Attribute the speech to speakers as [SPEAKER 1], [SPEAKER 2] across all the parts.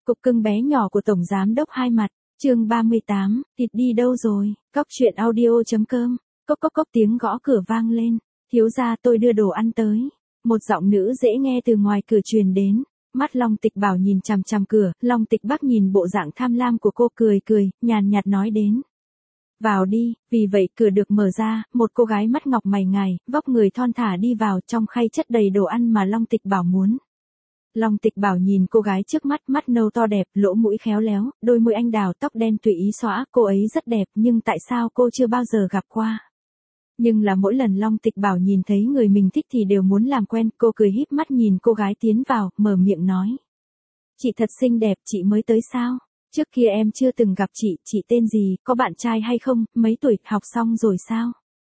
[SPEAKER 1] Cục cưng bé nhỏ của Tổng Giám đốc Hai Mặt, chương 38, thịt đi đâu rồi, cóc truyện audio.com, cốc cốc cốc tiếng gõ cửa vang lên, thiếu gia tôi đưa đồ ăn tới, một giọng nữ dễ nghe từ ngoài cửa truyền đến, mắt Long Tịch Bảo nhìn chằm chằm cửa, Long Tịch Bắc nhìn bộ dạng tham lam của cô cười cười, nhàn nhạt nói đến. Vào đi, vì vậy cửa được mở ra, một cô gái mắt ngọc mày ngài, vóc người thon thả đi vào trong khay chất đầy đồ ăn mà Long Tịch Bảo muốn. Long Tịch Bảo nhìn cô gái trước mắt, mắt nâu to đẹp, lỗ mũi khéo léo, đôi môi anh đào, tóc đen tùy ý xõa, cô ấy rất đẹp nhưng tại sao cô chưa bao giờ gặp qua. Nhưng là mỗi lần Long Tịch Bảo nhìn thấy người mình thích thì đều muốn làm quen, cô cười híp mắt nhìn cô gái tiến vào, mở miệng nói. Chị thật xinh đẹp, chị mới tới sao? Trước kia em chưa từng gặp chị tên gì, có bạn trai hay không, mấy tuổi, học xong rồi sao?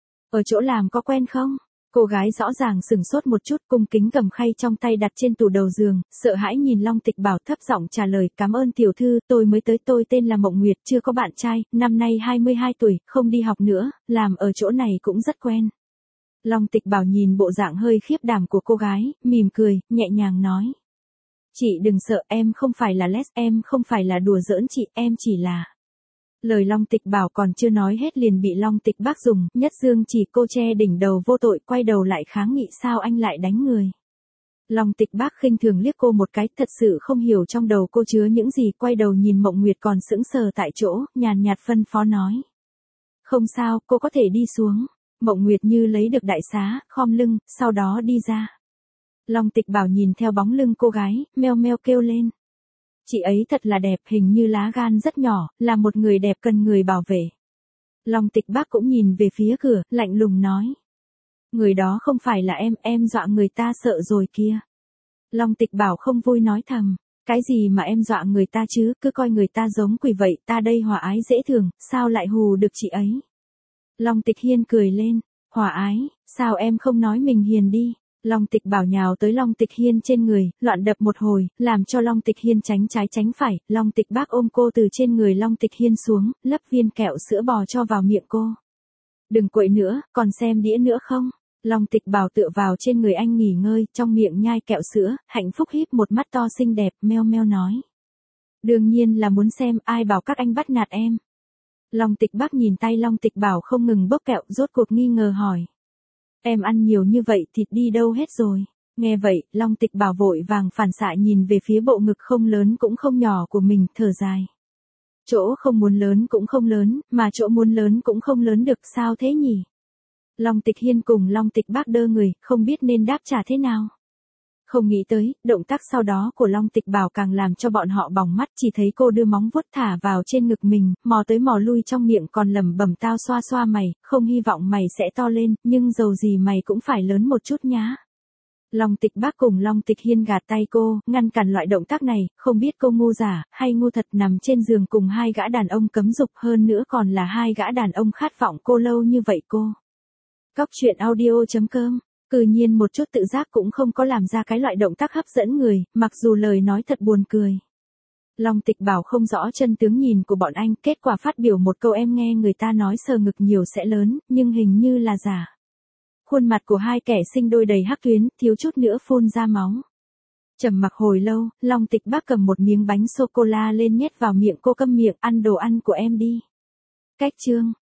[SPEAKER 1] Ở chỗ làm có quen không? Cô gái rõ ràng sửng sốt một chút, cung kính cầm khay trong tay đặt trên tủ đầu giường, sợ hãi nhìn Long Tịch Bảo thấp giọng trả lời, cảm ơn tiểu thư, tôi mới tới, tôi tên là Mộng Nguyệt, chưa có bạn trai, năm nay 22 tuổi, không đi học nữa, làm ở chỗ này cũng rất quen. Long Tịch Bảo nhìn bộ dạng hơi khiếp đảm của cô gái, mỉm cười, nhẹ nhàng nói. Chị đừng sợ, em không phải là les, em không phải là đùa giỡn chị, em chỉ là... Lời Long Tịch Bảo còn chưa nói hết liền bị Long Tịch Bác dùng, nhất dương chỉ cô che đỉnh đầu vô tội, quay đầu lại kháng nghị sao anh lại đánh người. Long Tịch Bác khinh thường liếc cô một cái, thật sự không hiểu trong đầu cô chứa những gì, quay đầu nhìn Mộng Nguyệt còn sững sờ tại chỗ, nhàn nhạt phân phó nói. Không sao, cô có thể đi xuống. Mộng Nguyệt như lấy được đại xá, khom lưng, sau đó đi ra. Long Tịch Bảo nhìn theo bóng lưng cô gái, meo meo kêu lên. Chị ấy thật là đẹp, hình như lá gan rất nhỏ, là một người đẹp cần người bảo vệ. Long Tịch Bác cũng nhìn về phía cửa, lạnh lùng nói. Người đó không phải là em dọa người ta sợ rồi kia. Long Tịch Bảo không vui nói thầm, cái gì mà em dọa người ta chứ, cứ coi người ta giống quỷ vậy, ta đây hòa ái dễ thương, sao lại hù được chị ấy. Long Tịch Hiên cười lên, hòa ái, sao em không nói mình hiền đi. Long Tịch Bảo nhào tới Long Tịch Hiên trên người, loạn đập một hồi, làm cho Long Tịch Hiên tránh trái tránh phải, Long Tịch Bác ôm cô từ trên người Long Tịch Hiên xuống, lấp viên kẹo sữa bò cho vào miệng cô. Đừng quậy nữa, còn xem đĩa nữa không? Long Tịch Bảo tựa vào trên người anh nghỉ ngơi, trong miệng nhai kẹo sữa, hạnh phúc híp một mắt to xinh đẹp, meo meo nói. Đương nhiên là muốn xem, ai bảo các anh bắt nạt em. Long Tịch Bác nhìn tay Long Tịch Bảo không ngừng bốc kẹo, rốt cuộc nghi ngờ hỏi. Em ăn nhiều như vậy thịt đi đâu hết rồi? Nghe vậy, Long Tịch Bảo vội vàng phản xạ nhìn về phía bộ ngực không lớn cũng không nhỏ của mình, thở dài. Chỗ không muốn lớn cũng không lớn, mà chỗ muốn lớn cũng không lớn được, sao thế nhỉ? Long Tịch Hiên cùng Long Tịch Bác đơ người, không biết nên đáp trả thế nào. Không nghĩ tới, động tác sau đó của Long Tịch Bảo càng làm cho bọn họ bỏng mắt, chỉ thấy cô đưa móng vuốt thả vào trên ngực mình, mò tới mò lui trong miệng còn lẩm bẩm tao xoa xoa mày, không hy vọng mày sẽ to lên, nhưng dầu gì mày cũng phải lớn một chút nhá. Long Tịch Bác cùng Long Tịch Hiên gạt tay cô, ngăn cản loại động tác này, không biết cô ngu giả, hay ngu thật nằm trên giường cùng hai gã đàn ông cấm dục, hơn nữa còn là hai gã đàn ông khát vọng cô lâu như vậy cô. Cóc truyện audio.com. Cư nhiên một chút tự giác cũng không có làm ra cái loại động tác hấp dẫn người, mặc dù lời nói thật buồn cười. Long Tịch Bảo không rõ chân tướng nhìn của bọn anh, kết quả phát biểu một câu em nghe người ta nói sờ ngực nhiều sẽ lớn, nhưng hình như là giả. Khuôn mặt của hai kẻ sinh đôi đầy hắc tuyến, thiếu chút nữa phun ra máu. Trầm mặc hồi lâu, Long Tịch Bác cầm một miếng bánh sô-cô-la lên nhét vào miệng cô, câm miệng, ăn đồ ăn của em đi. Cách chương.